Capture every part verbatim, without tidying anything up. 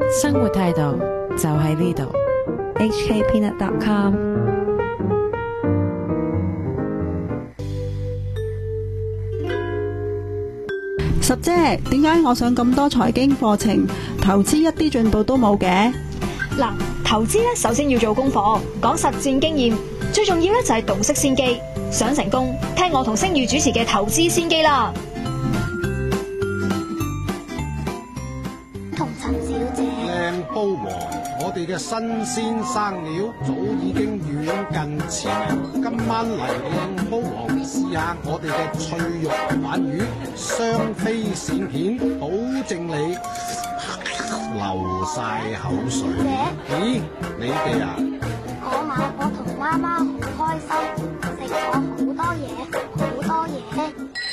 生活態度就喺呢度。 H K peanut dot com。 十姐，點解我上咁多財經課程，投資一啲進步都冇嘅？ 嗱，投資咧首先要做功課，講實戰經驗，最重要咧就係洞悉先機。想成功，聽我同星宇主持嘅投資先機啦。 同陳小姐， 靚煲王，我哋嘅新鮮生料早已經遠近馳名。今晚嚟靚煲王試下我哋嘅脆肉鯇魚，雙飛閃片，保證你流晒口水。咦，你哋啊？ 嗰晚我同媽媽好開心，食咗好多嘢，好多嘢。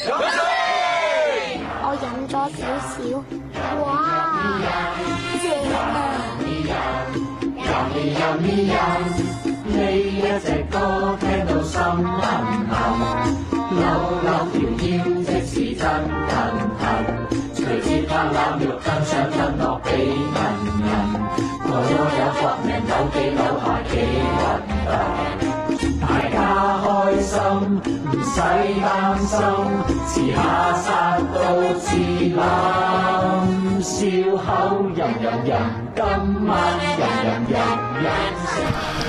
我飲咗少少，哇，正啊！ 呢一隻歌聽到心痕痕，扭扭條腰即是真騰騰，隨節拍攬肉跟上跟落幾銀銀，我有搏命扭幾扭下幾運動，大家開心唔使擔心，遲下殺到自冧，笑口吟吟吟，今晚吟吟吟吟。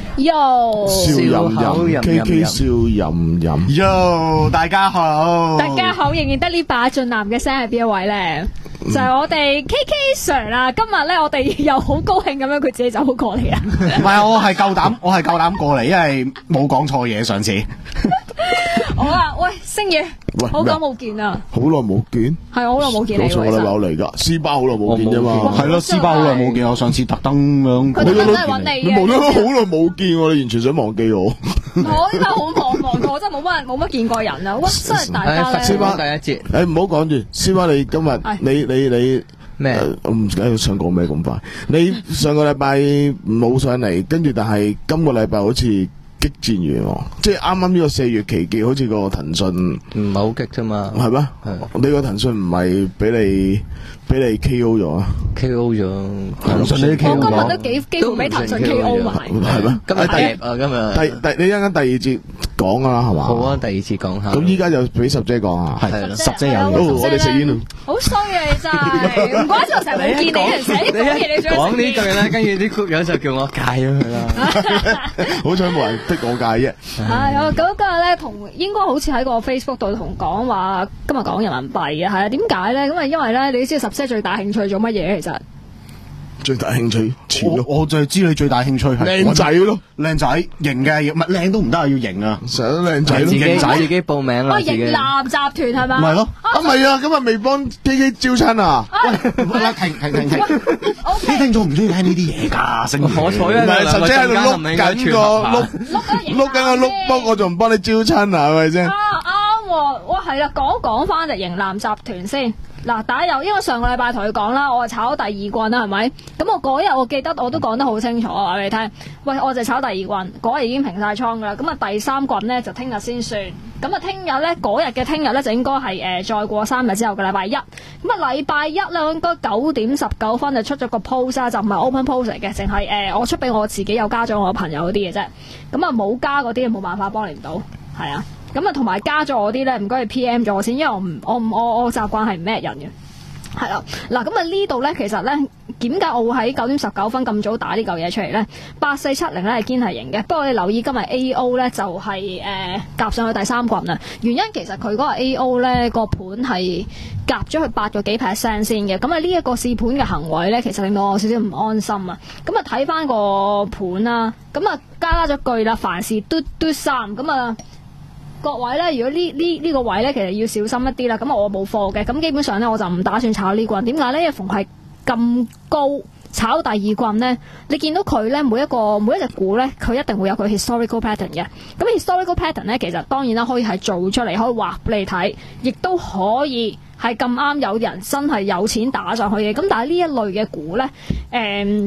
Yo， 笑吟吟 ，K K 笑吟吟。 Yo， 大家好， 大家好，仍然得呢把俊男嘅聲係邊一位咧？就係我哋 K K Sir 啦。今日咧，我哋又好高興咁樣，佢自己走過嚟啦。 唔係，我係夠膽，我係夠膽過嚟，因為冇講錯嘢上次。 好啦，喂，星爺，好久冇見啊！ 好耐冇見， 係我好耐冇見你。 上個禮拜我嚟噶，斯巴好耐冇見啫嘛。 係咯，斯巴好耐冇見，我上次特登咁樣。 佢特登都係揾你嘅。 你無啦啦好耐冇見我，你完全想忘記我。 我依家好忙忙過，真係冇乜冇乜見過人啊！哇，真係大家咧。 斯巴第一節， 誒唔好講住，斯巴你今日你你你咩？ 我唔記得想講咩咁快。你上個禮拜冇上嚟，跟住但係今個禮拜好似。激戰完，即係啱啱呢個四月期結，好似個騰訊唔係好激啫嘛， 係咩？你個騰訊唔係俾你俾你 K O 咗啊 ？K O 咗， 騰訊你 K O 咗， 我今日都幾幾乎俾騰訊 K O 埋， 係咩？ 今日第啊今日第第你一陣間第二節講噶啦，係嘛？ 好啊，第二節講下。 咁依家就俾十姐講啊， 係十姐有，我哋食煙啦。 好衰啊！你真係唔怪之我成日冇見你，成日講嘢你講呢句咧，跟住啲 group 友就叫我戒咗佢啦。 好彩冇人逼我戒啫。 係啊，咁今日咧同應該好似喺個 Facebook 度同講話，今日講人民幣嘅係啊，點解咧？咁啊，因為咧，你知十姐最大興趣做乜嘢？其實最大興趣錢咯， 我就係知你最大興趣係靚仔咯， 靚仔型嘅，唔係靚都唔得啊，要型啊， 成日都靚仔咯， 自己仔自己報名啦， 哦，型男集團係嘛？ 唔係咯， 啊唔係啊，今日未幫 K K 招親啊！ 喂，停停停停，啲聽眾唔中意聽呢啲嘢㗎，成可彩啊！ 唔係實際喺度碌緊個碌碌緊個碌卜，我仲唔幫你招親啊？係咪先？ 啊啱喎，哇係啦，講講翻就型男集團先。嗱，大家有，因為上個禮拜同佢講啦，我係炒第二棍啦，係咪？咁我嗰日我記得我都講得好清楚，我話俾你聽。喂，我就炒第二棍，嗰日已經平晒倉噶啦。咁啊，第三棍咧就聽日先算。咁啊，聽日咧嗰日嘅聽日咧就應該係誒、呃、再過三日之後嘅禮拜一。咁啊，禮拜一咧應該九點十九分就出咗個 post 啦，就唔係 open post 嚟嘅，淨係誒我出俾我自己有加咗我朋友嗰啲嘅啫。咁啊，冇加嗰啲冇辦法幫你唔到，係啊。咁啊，同埋加咗我啲咧，唔該你 P M 咗我先，因為我唔我唔我我習慣係唔咩人嘅，係啦。嗱，咁啊呢度咧，其實咧點解我會喺九點十九分咁早打呢嚿嘢出嚟咧？八四七零咧係堅係型嘅，不過你留意今日 A O 咧就係誒夾上去第三棍啦。原因其實佢嗰個 A O 咧個盤係夾咗佢八個幾 percent 先嘅，咁啊呢一個試盤嘅行為咧，其實令到我少少唔安心啊。咁啊睇翻個盤啦，咁啊加咗句啦，凡事嘟嘟三咁啊。各位咧，如果呢呢呢個位咧，其實要小心一啲啦。咁我冇貨嘅，咁基本上咧我就唔打算炒呢棍。點解咧？因為逢係咁高炒第二棍咧，你見到佢咧每一個每一隻股咧，佢一定會有佢 historical pattern 嘅。咁 historical pattern 咧，其實當然啦，可以係做出嚟，可以畫俾你睇，亦都可以係咁啱有人真係有錢打上去嘅。咁但係呢一類嘅股咧，誒、嗯。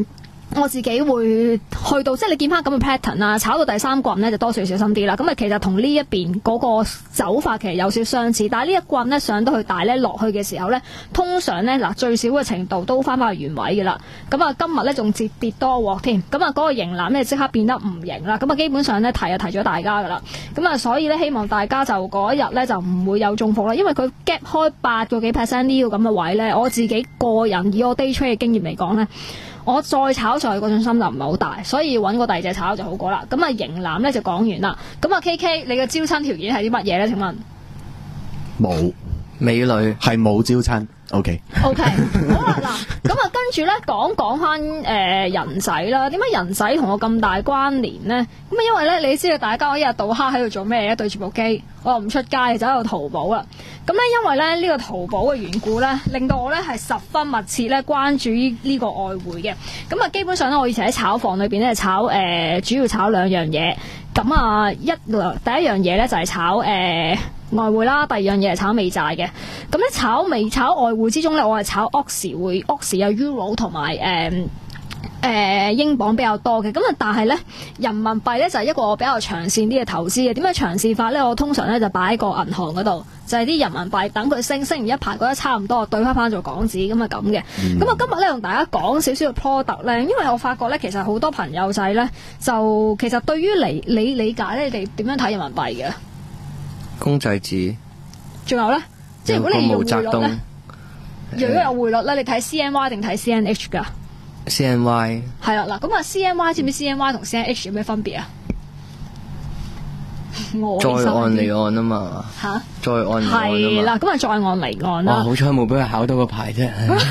我自己會去到，即係你見翻咁嘅 pattern 啊，炒到第三棍咧就多少小心啲啦。咁啊，其實同呢一邊嗰個走法其實有少相似，但係呢一棍咧上到去大咧落去嘅時候咧，通常咧嗱最少嘅程度都翻返去原位嘅啦。咁啊，今日咧仲折跌多鑊添，咁啊嗰個型籃咧即刻變得唔型啦。咁啊，基本上咧提就提咗大家噶啦。咁啊，所以咧希望大家就嗰一日咧就唔會有中伏啦，因為佢 gap 開八個幾 percent 呢個咁嘅位咧，我自己個人以我 day trade 嘅經驗嚟講咧。我再炒上去個信心就唔係好大，所以揾個第二隻炒就好過啦。咁啊，型男咧就講完啦。咁啊，K K，你嘅招親條件係啲乜嘢咧？請問冇美女係冇招親。O K O K 好啦，嗱，咁啊，跟住咧講講翻誒人仔啦。點解人仔同我咁大關聯咧？咁啊，因為咧你知道大家我一日到黑喺度做咩嘢？對住部機，我又唔出街，就喺度淘寶啦。咁咧，因為咧呢、這個淘寶嘅緣故咧，令到我咧係十分密切咧關注呢呢個外匯嘅。咁啊，基本上咧，我以前喺炒房裏邊咧炒誒、呃，主要炒兩樣嘢。咁啊，一第一樣嘢咧就係炒誒、呃、外匯啦，第二樣嘢係炒美債嘅。咁咧炒美炒外匯之中咧，我係炒 Ox 匯 ，Ox 有 Euro 同埋誒誒英鎊比較多嘅。咁啊，但係咧人民幣咧就係、是、一個比較長線啲嘅投資嘅。點解長線法咧？我通常咧就擺喺個銀行嗰度，就係、是、啲人民幣等佢升，升完一排覺得差唔多，對翻翻做港紙咁啊咁嘅。咁啊、嗯，今日咧同大家講少少嘅 product 咧，因為我發覺咧其實好多朋友仔咧就其實對於你你理解咧，你哋點樣睇人民幣嘅？ 公仔紙。仲有咧，即係如果你用匯率咧，如果有匯率咧，你睇 C N Y 定睇 C N H 噶 ？C N Y 係啦，嗱咁啊 ，C N Y 知唔知 C N Y 同 C N H 有咩分別啊？ 再按離岸啊嘛嚇， 再按離岸係啦，咁啊再按離岸啦。 哇，好彩冇俾佢考到個牌啫。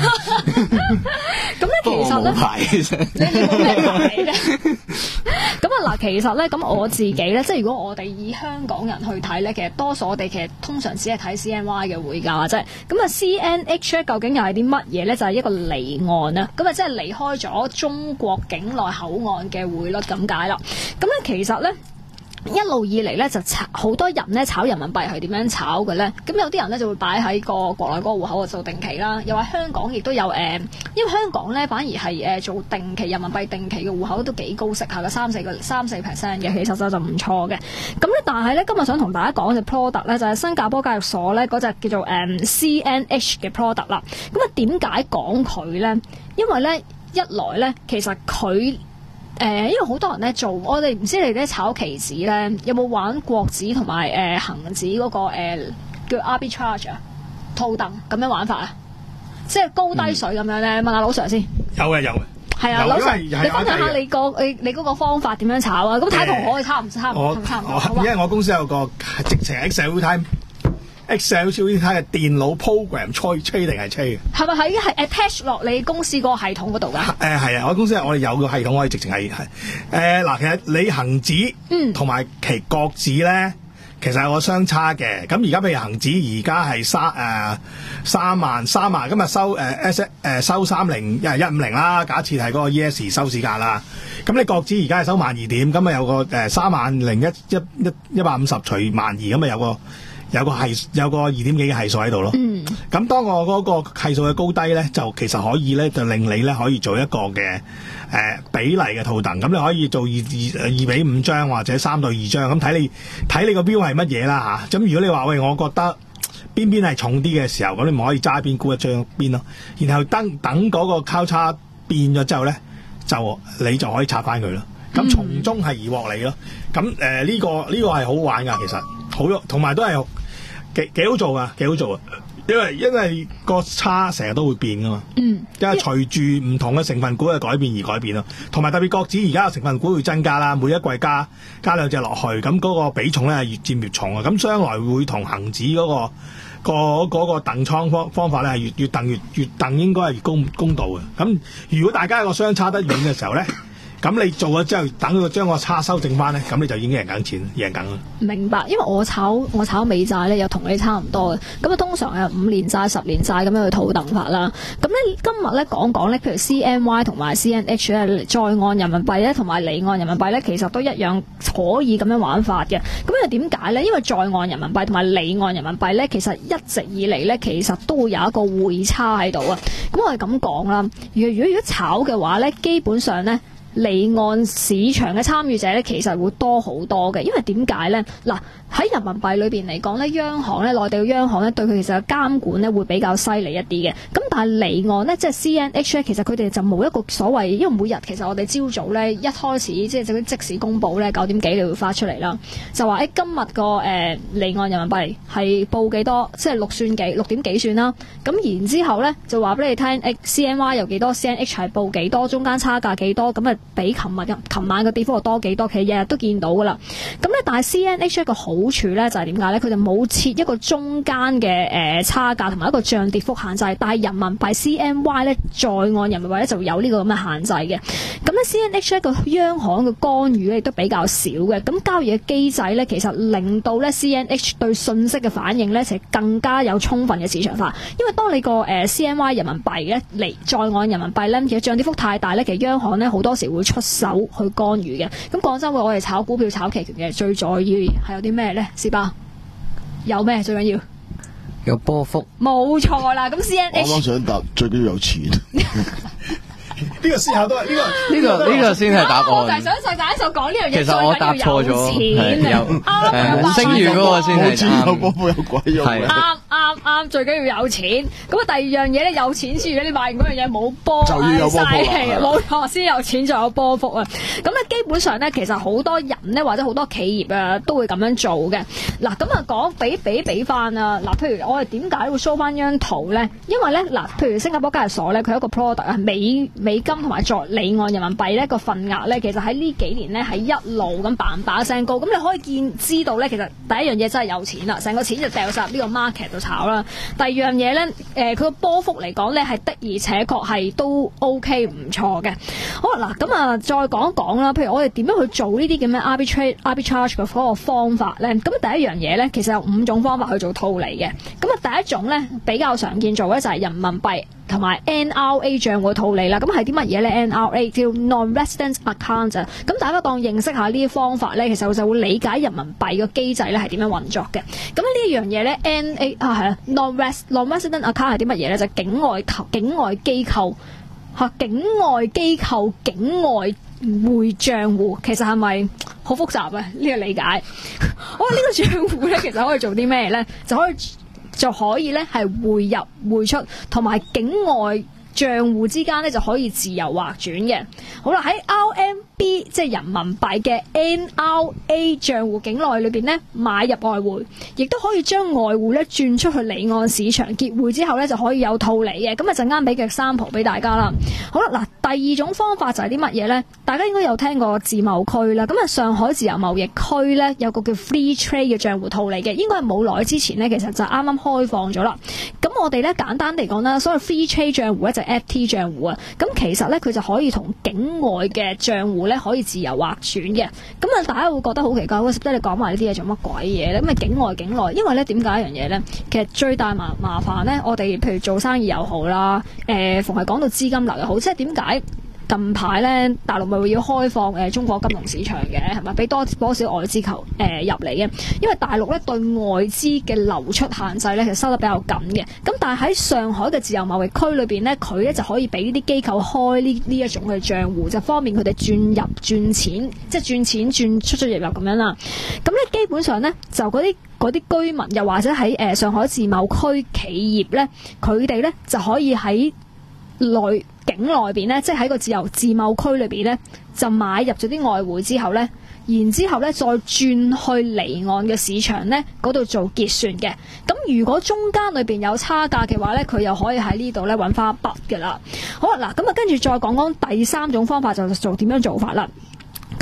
咁咧其實咧， 牌其實你哋冇咩牌啫。咁啊嗱，其實咧，咁我自己咧，即係如果我哋以香港人去睇咧，其實多數我哋其實通常只係睇 C N Y 嘅匯價啫。咁啊 C N H 咧，究竟又係啲乜嘢咧？就係、是、一個離岸啊。咁啊，即係離開咗中國境內口岸嘅匯率咁解啦。咁咧，其實咧。一路以嚟咧就炒好多人咧炒人民幣係點樣炒嘅咧？咁有啲人咧就會擺喺個國內嗰個戶口度做定期啦，又話香港亦都有誒、呃，因為香港咧反而係誒、呃、做定期人民幣定期嘅戶口都幾高息下嘅，三四個三四 percent 嘅，其實就就唔錯嘅。咁咧但係咧今日想同大家講嘅 product 咧就係、是、新加坡交易所咧嗰隻叫做誒、呃、C N H 嘅 product 啦。咁啊點解講佢咧？因為咧一來咧其實佢。誒、呃，因為好多人咧做，我哋唔知你哋炒期指咧，有冇玩國指同埋誒恆指嗰、那個、呃、叫 arbitrage 啊，套戥咁樣玩法啊，即係高低水咁樣咧。嗯、問下老 Sir 先。有嘅有嘅。係啊，老 Sir，你分享下你個你你嗰個方法點樣炒啊？咁睇同我哋差唔差唔多差唔多。 因為我公司有個直情 Excel time。Excel 小啲睇嘅電腦 program trade trade 定係 trade 嘅，係咪喺係 attach 落你公司個系統嗰度㗎？誒係啊，我公司我哋有個系統可以直情係係誒嗱，其實你恆指嗯同埋其國指咧，其實有個相差嘅。咁而家譬如恆指而家係三誒三萬三萬，今日收誒 S 誒收三零一一五零啦。假設係嗰個 E S 收市價啦，咁你國指而家係收萬二點，咁啊有個誒三萬零一一一一百五十除萬二，咁啊有個。有個係有個二點幾嘅係數喺度咯，咁、嗯、當我嗰個係數嘅高低咧，就其實可以咧就令你咧可以做一個嘅誒、呃、比例嘅套戥，咁你可以做二二二比五張或者三對二張，咁睇你睇你個標係乜嘢啦吓。咁、啊、如果你話喂，我覺得邊邊係重啲嘅時候，咁你咪可以揸邊沽一張邊咯，然後等等嗰個交叉變咗之後咧，就你就可以拆翻佢咯。咁從中係而獲利咯。咁誒呢個呢、呢個係好玩噶，其實好同埋都係。幾幾好做噶，幾好做啊！因為因為個差成日都會變噶嘛，嗯，因為隨住唔同嘅成分股嘅改變而改變咯。同埋特別國指而家嘅成分股會增加啦，每一季加加兩隻落去，咁嗰個比重咧係越佔越重啊！咁將來會同恒指嗰、嗰個、嗰個嗰、嗰個鄧倉方方法咧係越越鄧越越鄧應該係越公公道嘅。咁如果大家個相差得遠嘅時候咧，咁咁你做咗之後，等佢將個差收正翻咧，咁你就已經贏緊錢，贏緊啦。 明白，因為我炒我炒美債咧，又同你差唔多嘅。咁啊，通常係五年債、十年債咁樣去套戥法啦。咁咧今日咧講講咧，譬如 C N Y 同埋 C N H 咧，在岸人民幣咧同埋離岸人民幣咧，其實都一樣可以咁樣玩法嘅。咁因為點解咧？因為在岸人民幣同埋離岸人民幣咧，其實一直以嚟咧，其實都會有一個匯差喺度啊。咁我係咁講啦，如果如果如果炒嘅話咧，基本上咧，離岸市場嘅參與者咧，其實會多好多嘅，因為點解咧？嗱，喺人民幣裏邊嚟講咧，央行咧，內地嘅央行咧，對佢其實嘅監管咧會比較犀利一啲嘅。咁但係離岸咧，即係 C N H 咧，其實佢哋就冇一個所謂，因為每日其實我哋朝早咧一開始即係就即時公佈咧，九點幾你會發出嚟啦，就話誒今日個誒離岸人民幣係報幾多，即係六算幾六點幾算啦。咁然之後咧就話俾你聽，誒 C N Y 有幾多 ，C N H 係報幾多，中間差價幾多，咁啊比琴日琴晚嘅跌幅又多幾多，其實日日都見到噶啦。咁咧，但係 C N H 一個好處咧就係點解咧？佢就冇設一個中間嘅誒差價同埋一個漲跌幅限制，但係人民幣 C N Y 咧在岸人民幣咧就有呢個咁嘅限制嘅。咁咧 C N H 一個央行嘅干預咧亦都比較少嘅。咁交易嘅機制咧，其實令到咧 C N H 對信息嘅反應咧，就更加有充分嘅市場化。因為當你個誒 C N Y 人民幣咧嚟在岸人民幣咧，其實漲跌幅太大咧，其實央行咧好多時會出手去干預嘅。咁講真，我哋炒股票、炒期權嘅最在意係有啲咩咧？士巴有咩最緊要？ 有波幅。冇錯啦。咁 C N H 我啱想答，最緊要有錢。 呢個思考都係呢個呢個呢個先係答案。 我就係想細大一數講呢樣嘢。 其實我答錯咗。 係有誒，星魚嗰個先係啱。 有波幅有鬼用。 啱啱啱，最緊要有錢。咁啊，第二樣嘢咧，有錢之餘咧，你買完嗰樣嘢冇波， 就要有波幅。 冇錯，先有錢就有波幅啊。咁咧，基本上咧，其實好多人咧，或者好多企業啊，都會咁樣做嘅。嗱，咁啊講比比比翻啊。嗱，譬如我哋點解會 show 翻張圖咧？因為咧，嗱，譬如新加坡交易所咧，佢有一個 product 啊，美美金同埋在離岸人民幣咧個份額咧，其實喺呢幾年咧係一路咁嘭嘭聲高。咁你可以見知道咧，其實第一樣嘢真係有錢啦，成個錢就掉晒入呢個 market 度炒啦。第二樣嘢咧，誒佢個波幅嚟講咧係的而且確係都 OK 唔錯嘅。好嗱，咁啊再講一講啦，譬如我哋點樣去做呢啲咁嘅 arbitrage arbitrage 嘅嗰個方法咧？咁第一樣嘢咧，其實有五種方法去做套利嘅。咁啊第一種咧比較常見做咧就係人民幣同埋 N R A 賬戶套利啦。咁係啲乜嘢咧 ？N R A 叫 non-resident account。咁大家當認識下呢啲方法咧，其實就會理解人民幣個機制咧係點樣運作嘅。咁呢一樣嘢咧 ，N A 啊係啊 non-res non-resident account 係啲乜嘢咧？就係、境外投境外機構嚇境外機構境外匯賬戶，其實係咪好複雜啊？呢、這個理解。我話呢個賬戶咧，其實可以做啲咩咧？就可以就可以咧係匯入匯出，同埋境外賬戶之間咧就可以自由劃轉嘅。好啦，喺 R M B 即係人民幣嘅 N R A 賬戶境內裏邊咧買入外匯，亦都可以將外匯咧轉出去離岸市場結匯之後咧就可以有套利嘅。咁啊陣間俾個 sample 俾大家啦。好啦，嗱第二種方法就係啲乜嘢咧？大家應該有聽過自貿區啦。咁啊上海自由貿易區咧有個叫 Free Trade 嘅賬戶套利嘅，應該係冇耐之前咧其實就啱啱開放咗啦。咁我哋咧簡單嚟講啦，所謂 Free Trade 賬戶咧就係 F T 賬戶啊。咁其實咧佢就可以同境外嘅賬戶咧可以自由劃轉嘅。咁啊大家會覺得好奇怪，喂，即係你講埋呢啲嘢做乜鬼嘢咧？咁啊境外境內，因為咧點解一樣嘢咧？其實最大麻麻煩咧，我哋譬如做生意又好啦，誒、呃，逢係講到資金流又好，即係點解？近排咧，大陸咪會要開放誒、呃、中國金融市場嘅，係咪俾多多少外資求誒、呃、入嚟嘅？因為大陸咧對外資嘅流出限制咧，其實收得比較緊嘅。咁但係喺上海嘅自由貿易區裏邊咧，佢咧就可以俾呢啲機構開呢呢一種嘅賬戶，就方便佢哋轉入轉錢，即係轉錢轉出出入入咁樣啦。咁咧基本上咧，就嗰啲嗰啲居民又或者喺誒、呃、上海自貿區企業咧，佢哋咧就可以喺內境內邊咧，即係喺個自由自貿區裏邊咧，就買入咗啲外匯之後咧，然之後咧再轉去離岸嘅市場咧嗰度做結算嘅。咁如果中間裏邊有差價嘅話咧，佢又可以喺呢度咧揾翻一筆嘅啦。好啦，嗱咁啊，跟住再講講第三種方法就做點樣做法啦。咁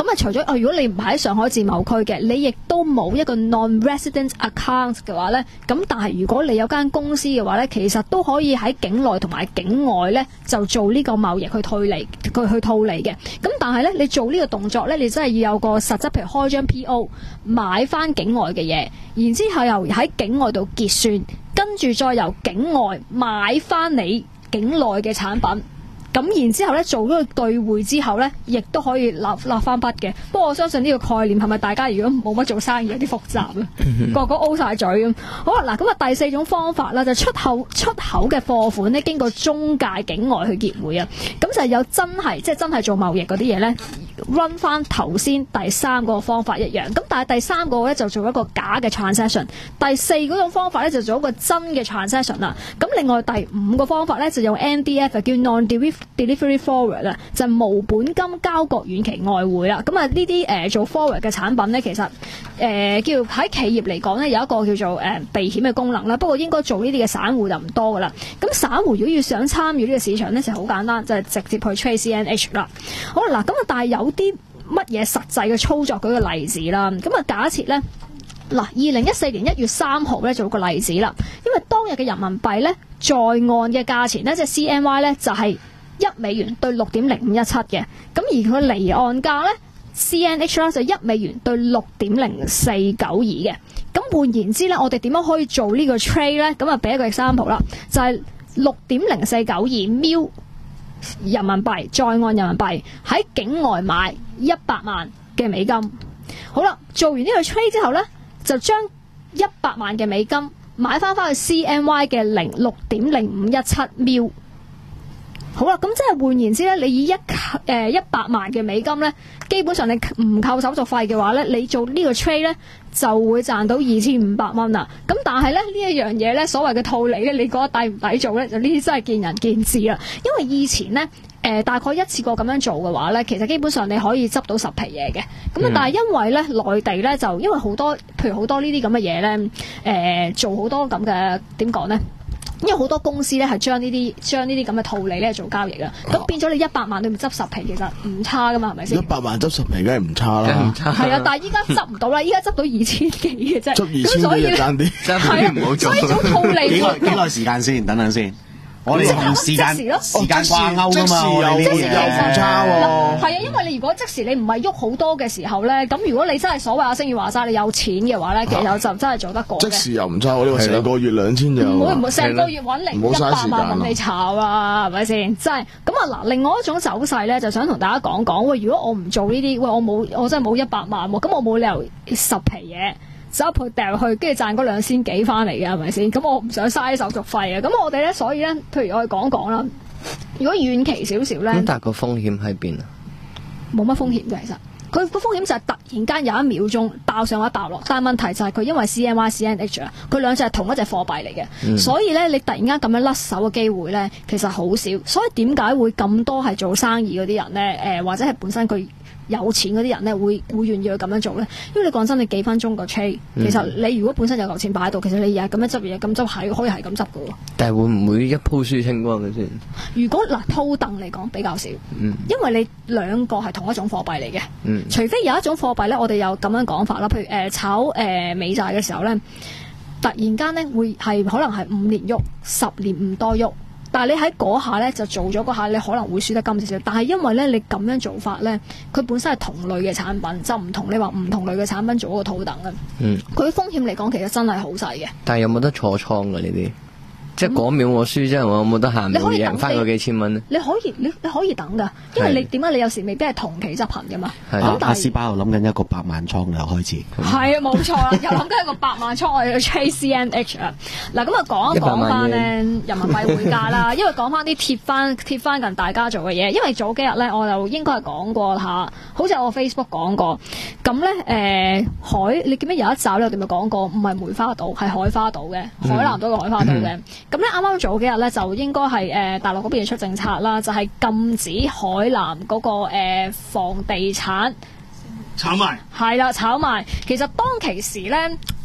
啊，除咗哦，如果你唔係喺上海自貿區嘅，你亦都冇一個 non-resident account 嘅話咧，咁但係如果你有間公司嘅話咧，其實都可以喺境內同埋境外咧就做呢個貿易去退利，佢去套利嘅。咁但係咧，你做呢個動作咧，你真係要有個實質，譬如開張 P O 買翻境外嘅嘢，然之後又喺境外度結算，跟住再由境外買翻你境內嘅產品。咁然之後咧，做咗個兌匯之後咧，亦都可以立立翻筆嘅。不過我相信呢個概念係咪大家如果冇乜做生意有啲複雜啊？個個 O 晒嘴咁。好啦，嗱咁啊第四種方法啦，就出口出口嘅貨款咧，經過中介境外去結匯啊。咁就係有真係即係真係做貿易嗰啲嘢咧 run 翻頭先第三個方法一樣。咁但係第三個咧就做一個假嘅 transaction， 第四嗰種方法咧就做一個真嘅 transaction 啦。咁另外第五個方法咧就用 N D F 叫 non-delivery forward 啦，就無本金交割遠期外匯啦。咁啊呢啲誒做 forward 嘅產品咧，其實誒、呃、叫喺企業嚟講咧有一個叫做誒、呃、避險嘅功能啦。不過應該做呢啲嘅散戶就唔多噶啦。咁散戶如果要想參與呢個市場咧，就好簡單，就係、是、直接去 trade C N H 啦。好啦，嗱咁啊，但係有啲乜嘢實際嘅操作舉個例子啦。咁啊假設咧嗱，二零一四年一月三號咧做個例子啦，因為當日嘅人民幣咧在岸嘅價錢咧即係 C N Y 咧就係、是。一美元對六點零五一七嘅，咁而佢離岸價咧 C N H 啦就一美元對六點零四九二嘅。咁換言之咧，我哋點樣可以做呢個 trade 咧？咁啊，俾一個 example 啦，就係六點零四九二 mil 人民幣在岸人民幣喺境外買一百萬嘅美金。好啦，做完呢個 trade 之後咧，就將一百萬嘅美金買翻翻去 C N Y 嘅零六點零五一七 mil。好啦，咁即係換言之咧，你以一誒一百萬嘅美金咧，基本上你唔扣手續費嘅話咧，你做呢個 trade 咧就會賺到二千五百蚊啦。咁但係咧呢一樣嘢咧，所謂嘅套利咧，你覺得抵唔抵做咧？就呢啲真係見仁見智啦。因為以前咧誒、呃、大概一次過咁樣做嘅話咧，其實基本上你可以執到十皮嘢嘅。咁啊，但係因為咧內地咧就因為好多譬如好多呢啲咁嘅嘢咧誒做好多咁嘅點講咧？因為好多公司咧係將呢啲將呢啲咁嘅套利咧做交易啊，咁、哦、變咗你一百萬裏面執十皮，其實唔差噶嘛，係咪先？一百萬執十皮梗係唔差啦，唔差。係啊，但係依家執唔到啦，依家執到二千幾嘅啫。執二千幾就爭啲，真係唔好做。所以種套利幾耐幾耐時間先？等等先。我哋同時間時間掛鈎㗎嘛，我哋呢啲嘢又唔差喎。係啊，因為你如果即時你唔係喐好多嘅時候咧，咁如果你真係所謂阿星宇話齋，你有錢嘅話咧，其實就真係做得過嘅。即時又唔差，我呢個成個月兩千就唔好唔好成個月揾嚟一百萬揾你炒啊，係咪先？真係咁啊！嗱，另外一種走勢咧，就想同大家講講。喂，如果我唔做呢啲，喂，我冇我真係冇一百萬喎，咁我冇理由十皮嘢。走去掉去，跟住賺嗰兩千幾翻嚟嘅，係咪先？咁我唔想嘥手續費啊！咁我哋咧，所以咧，譬如我哋講講啦。如果遠期少少咧，咁但係個風險喺邊啊？冇乜風險嘅，其實佢個風險就係突然間有一秒鐘爆上或者爆落，但係問題就係佢因為 C N Y、C N H 啊，佢兩隻係同一隻貨幣嚟嘅，嗯、所以咧你突然間咁樣甩手嘅機會咧，其實好少。所以點解會咁多係做生意嗰啲人咧？誒、呃，或者係本身佢有錢嗰啲人咧，會會願意去咁樣做咧？因為你講真，你幾分鐘個 trade，其實你如果本身有嚿錢擺喺度，其實你日日咁樣執嘢，咁執係可以係咁執嘅喎。但係會唔會一鋪輸清光嘅先？如果嗱套戥嚟講比較少，嗯、因為你兩個係同一種貨幣嚟嘅，嗯、除非有一種貨幣咧，我哋有咁樣講法啦。譬如誒、呃、炒誒、呃、美債嘅時候咧，突然間咧會係可能係五年喐，十年唔多喐。但係你喺嗰下咧就做咗嗰下，你可能會輸得金少少。但係因為咧你咁樣做法咧，佢本身係同類嘅產品，就唔同你話唔同類嘅產品做嗰個套戥啊。嗯，佢風險嚟講其實真係好細嘅。但係有冇得坐倉㗎呢啲？即係嗰秒我輸啫，我有冇得閒冇贏翻嗰幾千蚊咧？你可以你你可以等㗎，因為你點解你有時未必係同期執行㗎嘛。咁阿斯巴又諗緊一個百萬倉又開始。係啊，冇錯啦，又諗緊一個百萬倉，我要 trade C N H 啊。嗱咁啊講一講翻咧人民幣匯價啦，因為講翻啲貼翻貼翻近大家做嘅嘢，因為早幾日咧我就應該係講過下，好似我 Facebook 講過。咁咧誒海，你記唔記得有一集咧我哋咪講過，唔係梅花島係海花島嘅，海南島嘅海花島嘅。咁咧啱啱早幾日咧就應該係誒、呃、大陸嗰邊出政策啦，就係、是、禁止海南嗰、那個、呃、房地產炒賣，係啦炒賣。其實當其時咧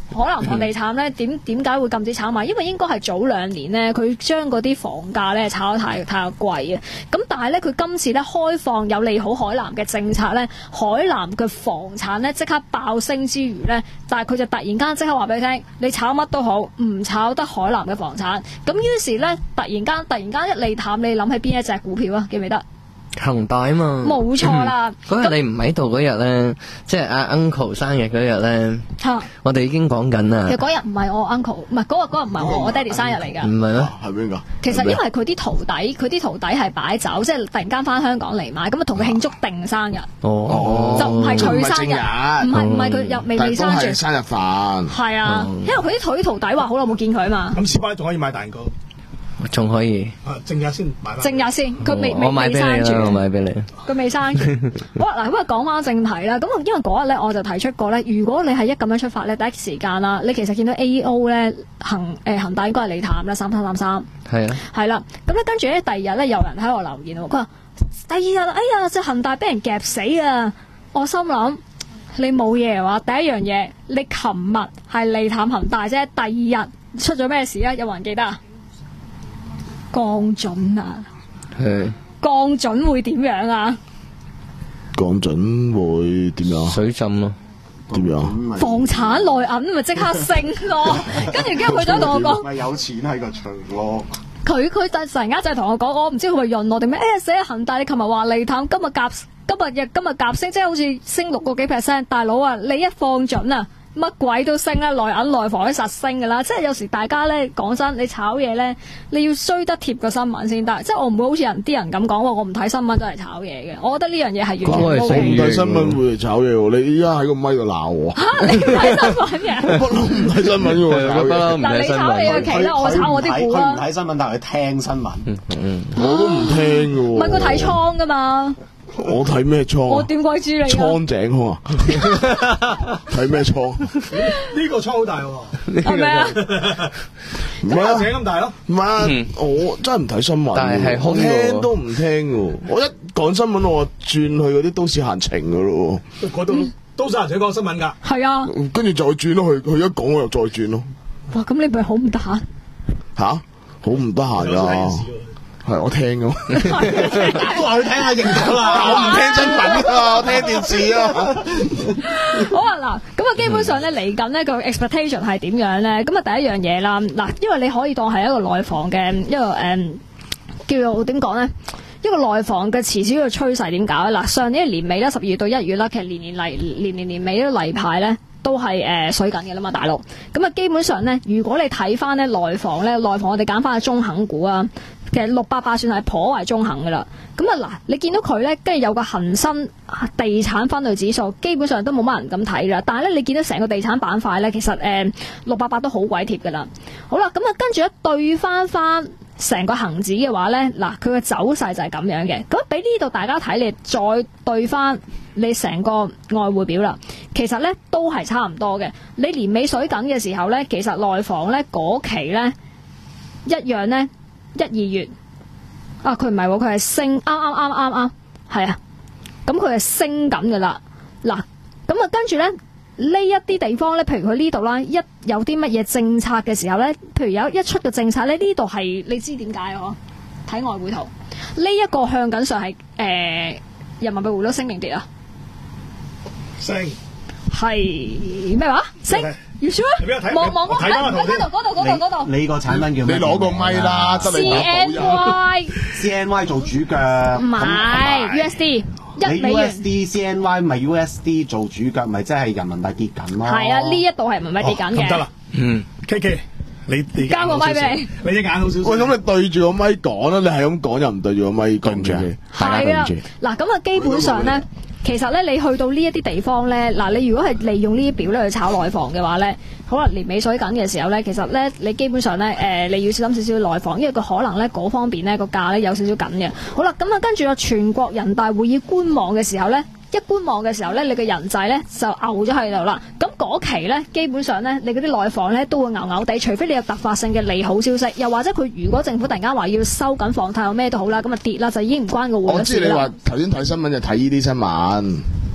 海南房地產咧點點解會禁止炒賣？因為應該係早兩年咧，佢將嗰啲房價咧炒得太太貴啊。咁但係咧，佢今次咧開放有利好海南嘅政策咧，海南嘅房產咧即刻爆升之餘咧，但係佢就突然間即刻話俾你聽，你炒乜都好，唔炒得海南嘅房產。咁於是咧，突然間突然間一利淡，你諗起邊一隻股票啊？記唔記得？ 恒大啊嘛， 冇錯啦。 嗰日你唔喺度嗰日咧，即係阿 uncle 生日嗰日咧，我哋已經講緊啦。 其實嗰日唔係我 uncle， 唔係嗰日嗰日唔係我我爹哋生日嚟㗎。 唔係咩？ 係邊個？ 其實因為佢啲徒弟，佢啲徒弟係擺酒，即係突然間翻香港嚟買，咁啊同佢慶祝定生日。 哦， 就唔係佢生日，唔係唔係佢又未未生住。 生日飯。 係啊，因為佢啲徒弟話好耐冇見佢啊嘛。 咁師傅仲可以買蛋糕。 仲可以， 啊，正日先買翻。 正日先，佢未未未生住，我買俾你。 佢未生住。好嗱，咁啊講翻正題啦。咁因為嗰日咧，我就提出過咧，如果你係一咁樣出發咧，第一時間啦，你其實見到 A E O 咧恒誒恒大應該係利淡啦，三三三三。 係啊。係啦，咁咧跟住咧，第二日咧有人喺度留言喎，佢話第二日，哎呀，隻恒大俾人夾死啊！我心諗你冇嘢話，第一樣嘢，你琴日係利淡恒大啫，第二日出咗咩事啊？有冇人記得啊？降準啊！ 係降準會點樣啊？ 降準會點樣？ 水浸咯， 點樣？ 房產內銀咪即刻升咯，跟住跟住佢就同我講， 咪有錢喺個場咯。 佢佢突然間就同我講，我唔知佢咪潤我定咩？誒死啊！恒大你琴日話利淡，今日夾今日日今日夾升，即係好似升六個幾 percent。大佬啊，你一放準啊！乜鬼都升啦，內銀內房都實升噶啦，即係有時大家咧講真，你炒嘢咧，你要追得貼個新聞先得，即係我唔會好似人啲人咁講話，我唔睇新聞都係炒嘢嘅，我覺得呢樣嘢係完全冇。 我唔睇新聞會嚟炒嘢喎，你依家喺個咪度鬧我。嚇！你唔睇新聞嘅？不嬲唔睇新聞嘅喎，不嬲唔睇新聞。嗱，你炒你嘅旗啦，我炒我啲股啦。 佢唔睇新聞，但係佢聽新聞。 我都唔聽嘅喎。 唔係佢睇倉噶嘛？ 我睇咩倉？ 我點鬼知你？ 倉井空啊！睇咩倉？ 呢個倉好大喎， 係咪啊？ 唔係啊， 井咁大咯。 唔係，我真係唔睇新聞，但係我聽都唔聽嘅。我一講新聞，我轉去嗰啲都市閒情嘅咯。 嗰度都市閒情講新聞㗎。 係啊。 跟住再轉咯，佢佢一講我又再轉咯。 哇！咁你咪好唔得閒？ 吓？好唔得閒㗎。係我聽㗎， 都話佢聽下認咗啦。 我唔聽新聞啊，我聽電視啊。 好啊，嗱，咁啊，基本上咧嚟緊呢個 expectation 係點樣咧？咁啊，第一樣嘢啦，嗱，因為你可以當係一個內房嘅一個誒、嗯，叫做點講咧？一個內房嘅遲早嘅趨勢點搞咧？嗱，上年年尾咧，十二月到一月啦，其實年年嚟年年年尾啲例牌咧。都係誒、呃、水緊嘅啦嘛，大陸咁啊，基本上咧，如果你睇翻咧內房咧，內房我哋揀翻嘅中肯股啊，其實六八八算係頗為中肯嘅啦。咁啊嗱，你見到佢咧，跟住有個恒生地產分類指數，基本上都冇乜人咁睇啦。但係咧，你見到成個地產板塊咧，其實誒六八八都好鬼貼嘅啦。好啦，咁啊跟住一對翻翻成個恒指嘅話咧，嗱佢嘅走勢就係咁樣嘅。咁俾呢度大家睇，你再對翻你成個外匯表啦，其實咧都係差唔多嘅。你年尾水緊嘅時候咧，其實內房咧嗰期咧一樣咧一二月啊，佢唔係喎，佢係升，啱啱啱啱啱係啊，咁佢係升緊噶啦。嗱，咁啊跟住咧呢一啲地方咧，譬如佢呢度啦，一有啲乜嘢政策嘅時候咧，譬如有一出嘅政策咧，呢度係你知點解嗬？睇外匯圖，呢、這、一個向緊上係誒、呃、人民幣匯率升定跌啊？ 升係咩話？升？要輸啊！望望嗰嗰度嗰度嗰度嗰度。 你個產品叫咩？ 你攞個咪啦，得你 C N Y C N Y 做主腳。 唔係 U S D。 你 U S D C N Y 咪 U S D 做主腳，咪即係人民幣跌緊咯。 係啊，呢一度係人民幣跌緊嘅。 得啦，嗯 ，K K，你你交個咪俾你， 你隻眼好少少。 喂，咁你對住個咪講啦，你係咁講又唔對住個咪講住，大家對唔住。 嗱，咁啊，基本上咧。其實咧，你去到呢一啲地方咧，嗱，你如果係利用呢啲表咧去炒內房嘅話咧，可能年尾水緊嘅時候咧，其實咧你基本上咧，誒、呃、你要小心少少內房，因為佢可能咧嗰方面咧個價咧有少少緊嘅。好啦，咁啊跟住個全國人大會議觀望嘅時候咧，一觀望嘅時候咧，你嘅人仔咧就牛咗喺度啦。咁嗰期咧，基本上咧，你嗰啲內房咧都會牛牛地，除非你有突發性嘅利好消息，又或者佢如果政府突然間話要收緊房貸，有咩都好啦，咁啊跌啦，就已經唔關個匯率事啦。 我知你話頭先睇新聞就睇呢啲新聞。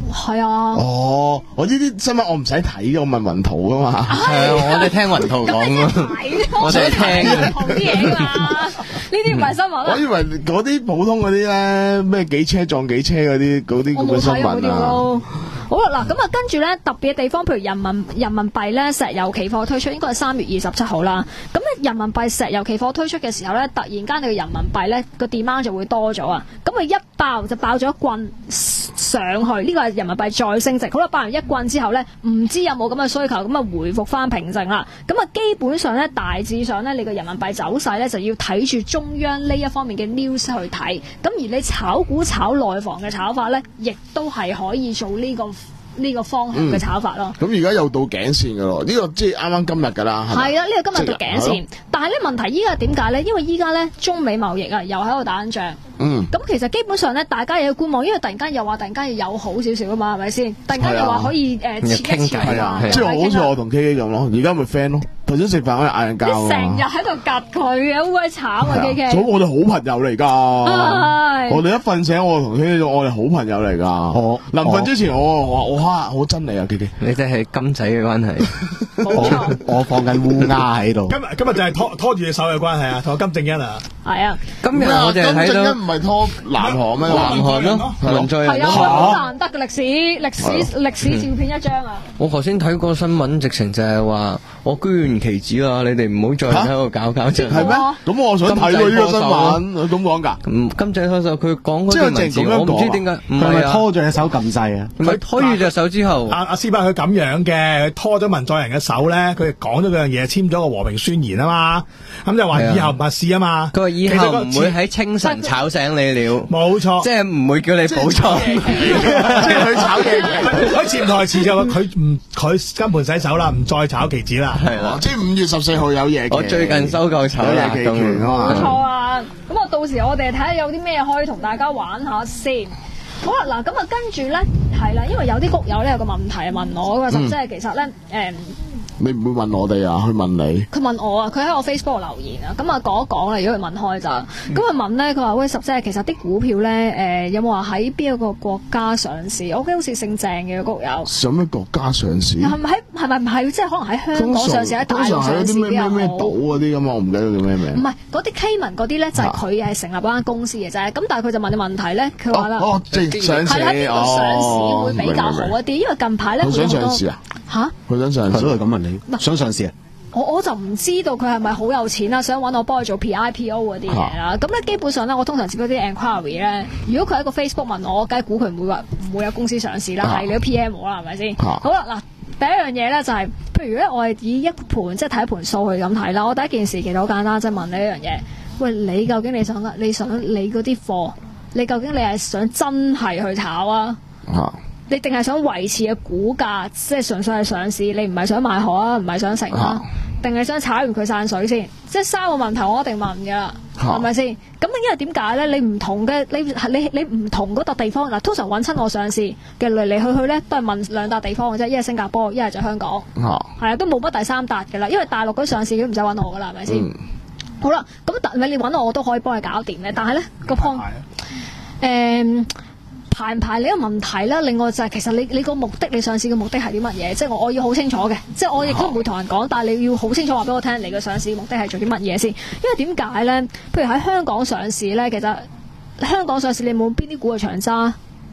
係啊。 哦，我呢啲新聞我唔使睇，我問雲圖噶嘛。 係啊，我哋聽雲圖講咯。我哋聽嘅。啲嘢㗎嘛，呢啲唔係新聞啊。 我以為嗰啲普通嗰啲咧，咩幾車撞幾車嗰啲嗰啲咁嘅新聞啊。 好啦，嗱咁啊，跟住咧特別嘅地方，譬如人民人民幣咧石油期貨推出，應該係三月二十七號啦。咁咧人民幣石油期貨推出嘅時候咧，突然間你嘅人民幣咧個 demand 就會多咗啊。咁啊一爆就爆咗一棍上去，呢個係人民幣再升值。好啦，爆完一棍之後咧，唔知有冇咁嘅需求，咁啊回復翻平靜啦。咁啊基本上咧大致上咧，你個人民幣走勢咧就要睇住中央呢一方面嘅 news 去睇。咁而你炒股炒內房嘅炒法咧，亦都係可以做呢個。呢個方向嘅炒法咯。 咁而家又到頸線㗎咯，呢、這個即係啱啱今日㗎啦。係啊，呢、這個今日到頸線，但係咧問題依家點解咧？因為依家咧中美貿易啊又喺度打緊仗。嗯。咁其實基本上咧，大家又要觀望，因為突然間又話突然間要友好少少啊嘛，係咪先？突然間又話可以誒切一切啊， 即係好似我同 K K 咁咯，而家咪 friend 咯。頭先食飯可以嗌人交啊！ 成日喺度夾佢嘅，好鬼慘啊 K K。 咁我哋好朋友嚟㗎。我哋一瞓醒，我同 K K 我哋好朋友嚟㗎。我臨瞓之前，我我我嚇我真嚟啊 K K。 你哋係金仔嘅關係。 我我放緊烏鴉喺度。 今日今日就係拖拖住隻手嘅關係啊，同金正恩啊。 係啊。 今日我哋睇到金正恩唔係拖南韓咩？ 南韓咯，文在寅。 係啊，好難得嘅歷史歷史歷史照片一張啊！ 我頭先睇過新聞，直情就係話我捐旗子啦，你哋唔好再喺度搞搞震。 係咩？咁我想睇佢呢個新聞，咁講㗎。 咁金仔拖手，佢講嗰啲文字，我唔知點解。唔係啊， 拖住隻手撳掣啊！ 佢拖住隻手之後， 阿阿斯伯佢咁樣嘅，佢拖咗文在寅嘅手咧，佢講咗嗰樣嘢，簽咗個和平宣言啊嘛。咁就話以後勿試啊嘛。 佢話以後唔會喺清晨炒醒你了。 冇錯， 即係唔會叫你補錯。 即係佢炒嘢， 佢潛台詞就話佢唔佢金盆洗手啦，唔再炒期指啦。 係啦，即係五月十四號有夜期。 我最近收夠炒夜期權啊嘛。 冇錯啊，咁啊到時我哋睇下有啲咩可以同大家玩下先。好啦，嗱咁啊跟住咧係啦，因為有啲谷友咧有個問題問我嘅，即係其實咧誒。 你唔會問我哋啊？去問你。 佢問我啊，佢喺我 Facebook 留言啊，咁啊講一講啦。如果佢問開咋，咁佢問咧，佢話喂，十姐，其實啲股票咧，誒、呃、有冇話喺邊一個國家上市？我記得好似姓鄭嘅谷友。 上咩國家上市？ 係咪喺係咪唔係？即係可能喺香港上市，喺大陸上市啲咩咩咩島嗰啲咁啊？我唔記得叫咩名。 唔係嗰啲 Cayman 嗰啲咧，就係佢係成立嗰間公司嘅啫。咁但係佢就問你問題咧，佢話啦， 哦，即係上市， 係喺邊度上市會比較好一啲？因為近排咧， 佢想上市啊？ 嚇！ 佢想上市， 都係咁問你，想上市啊？ 我我就唔知道佢係咪好有錢啦，想揾我幫佢做 P I P O 嗰啲嘢啦。咁咧、啊、基本上咧，我通常接嗰啲 enquiry 咧，如果佢喺個 Facebook 問我，梗係估佢唔會話唔會有公司上市啦，係、啊、你都 P M 我啦，係咪先？啊、好啦，嗱第一樣嘢咧就係、是，譬如咧我係以一盤即係睇一盤數去咁睇啦。我第一件事其實好簡單，即、就、係、是、問你一樣嘢，喂，你究竟你想你想你嗰啲貨，你究竟你係想真係去炒啊？啊你定係想維持嘅股價，即係純粹係上市，你唔係想買殼啊，唔係想成啊，定係想炒完佢散水先？即係三個問題，我一定問噶啦，係咪先？咁因為點解咧？你唔同嘅，你你你唔同嗰笪地方嗱，通常揾親我上市嘅嚟嚟去去咧，都係問兩笪地方嘅啫，一係新加坡，一係就香港，係啊，啊，都冇乜第三笪噶啦，因為大陸嗰啲上市都唔使揾我噶啦，係咪先？嗯、好啦，咁但係你揾我，我都可以幫你搞掂嘅，但係咧個 point，誒。排唔排呢個問題啦？另外就係其實你你個目的，你上市嘅目的係啲乜嘢？即係我我要好清楚嘅，即係我亦都唔會同人講，但係你要好清楚話俾我聽，你嘅上市目的係做啲乜嘢先？因為點解咧？譬如喺香港上市咧，其實香港上市你冇邊啲股係長揸？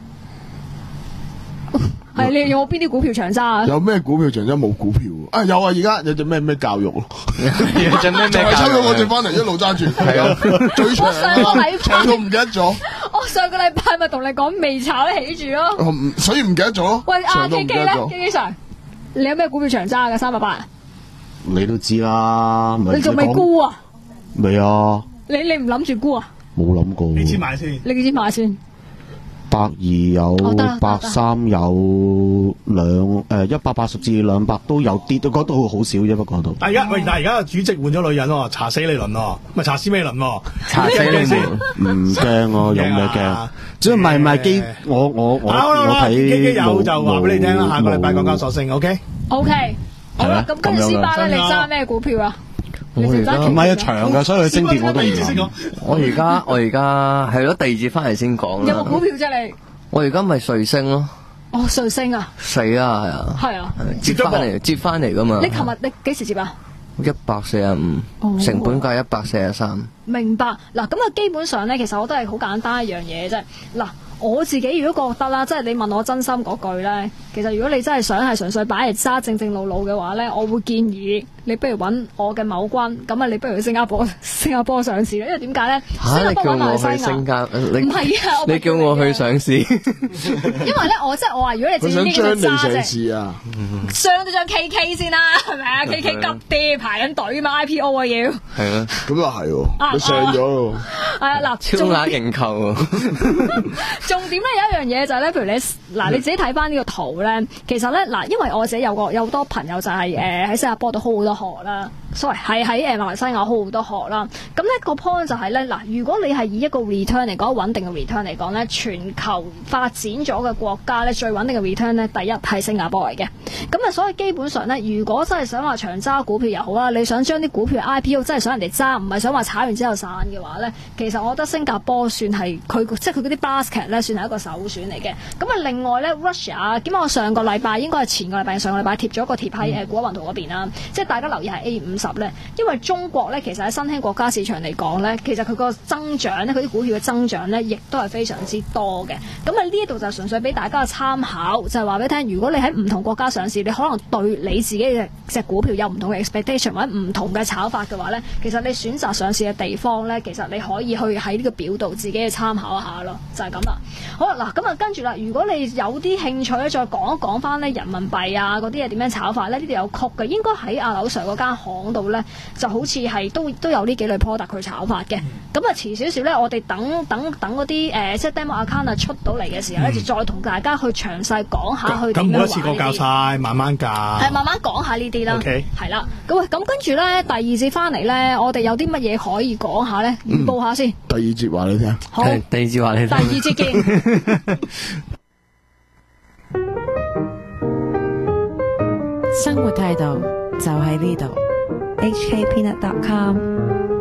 係你有冇邊啲股票長揸啊？ 有咩股票長揸？冇股票啊？有啊！而家有隻咩咩教育咯？ 有隻咩咩？ 就係抽咗我隻翻嚟，一路揸住。係啊，最長啊！長到唔記得咗。 我上個禮拜咪同你講未炒得起住咯。 所以唔記得咗。 喂，阿 K K 咧 ，K K Sir，你有咩股票長揸嘅？三百八。 你都知啦。 你仲未沽啊？ 未啊。 你你唔諗住沽啊？ 冇諗過。 你先買先。 你幾錢買先？ 百二有，百三有兩誒一百八十至兩百都有啲，都覺得好少啫，不過都。 但而家喂，但而家主席換咗女人喎，查死你輪喎，咪查斯美倫喎， 查死你先， 唔驚我有咩驚？即係唔係唔係基，我我我我睇基基有就話俾你聽啦，下個禮拜港交所升 ，OK？OK， okay? 好啦，咁跟住先巴咧，你揸咩股票啊？ 我而家唔係啊長噶，所以佢升跌我都唔講。 我而家我而家係咯，第二節翻嚟先講啦。 有冇股票啫你？ 我而家咪瑞星咯。 哦，瑞星啊！ 死啊，係啊！ 係啊！ 接翻嚟，接翻嚟噶嘛？ 你琴日你幾時接啊？ 一百四十五，成本價一百四十三。 明白嗱，咁啊，基本上咧，其實我都係好簡單一樣嘢啫。嗱，我自己如果覺得啦，即係你問我真心嗰句咧，其實如果你真係想係純粹擺嚟揸正正路路嘅話咧，我會建議你不如揾我嘅某君，咁啊，你不如去新加坡，新加坡上市，因為點解咧？ 嚇！你叫我去新加坡，唔係啊！ 你叫我去上市，因為咧，我即係我話，如果你自己呢個揸啫， 啊， 上都上 K K 先啦，係咪啊 ？K K 急啲排緊隊嘛 ，I P O 啊要。 係啊， 咁又係喎，佢上咗咯。 係啊，嗱， 超額認購啊！ 重點咧有一樣嘢就係咧，譬如你嗱你自己睇翻呢個圖咧，其實咧嗱，因為我自己有個有好多朋友就係誒喺新加坡度 hold 好多學啦 ，sorry 係喺誒馬來西亞 hold 好多學啦。咁呢個 point 就係咧嗱，如果你係以一個 return 嚟講，穩定嘅 return 嚟講咧，全球發展咗嘅國家咧，最穩定嘅 return 咧，第一係新加坡嚟嘅。咁啊，所以基本上咧，如果真係想話長揸股票又好啦，你想將啲股票 I P O 真係想人哋揸，唔係想話炒完之後散嘅話咧，其實我覺得新加坡算係佢即係佢嗰啲 basket 咧，算係一個首選嚟嘅。咁啊，另外咧 Russia， 咁我上個禮拜應該係前個禮拜上個禮拜貼咗個貼喺誒股海雲圖嗰邊啦，即係大家留意係 A 五十咧，因為中國咧其實喺新興國家市場嚟講咧，其實佢個增長咧，佢啲股票嘅增長咧，亦都係非常之多嘅。咁啊，呢一度就純粹俾大家嘅參考，就係話俾你聽，如果你喺唔同國家上市，你可能對你自己嘅隻股票有唔同嘅 expectation 或者唔同嘅炒法嘅話咧，其實你選擇上市嘅地方咧，其實你可以去喺呢個表度自己去參考一下咯，就係咁啦。好啦，嗱咁啊，跟住啦，如果你有啲興趣咧，再講一講翻咧人民幣啊嗰啲嘢點樣炒法咧，呢度有曲嘅，應該喺阿劉 Sir 嗰間行度咧，就好似係都都有呢幾類 product 去炒法嘅。咁啊，遲少少咧，我哋等等等嗰啲誒即係 demo account 啊出到嚟嘅時候咧，嗯、就再同大家去詳細講下去點樣玩。咁每一次過教晒，慢慢教。 係慢慢講下呢啲啦。 OK。 係啦，咁喂，咁跟住咧，第二節翻嚟咧，我哋有啲乜嘢可以講下咧？預報下先。 第二節話你聽。 好。 第二節話你聽。 第二節見。 生活態度就喺呢度。 H K Peanut dot com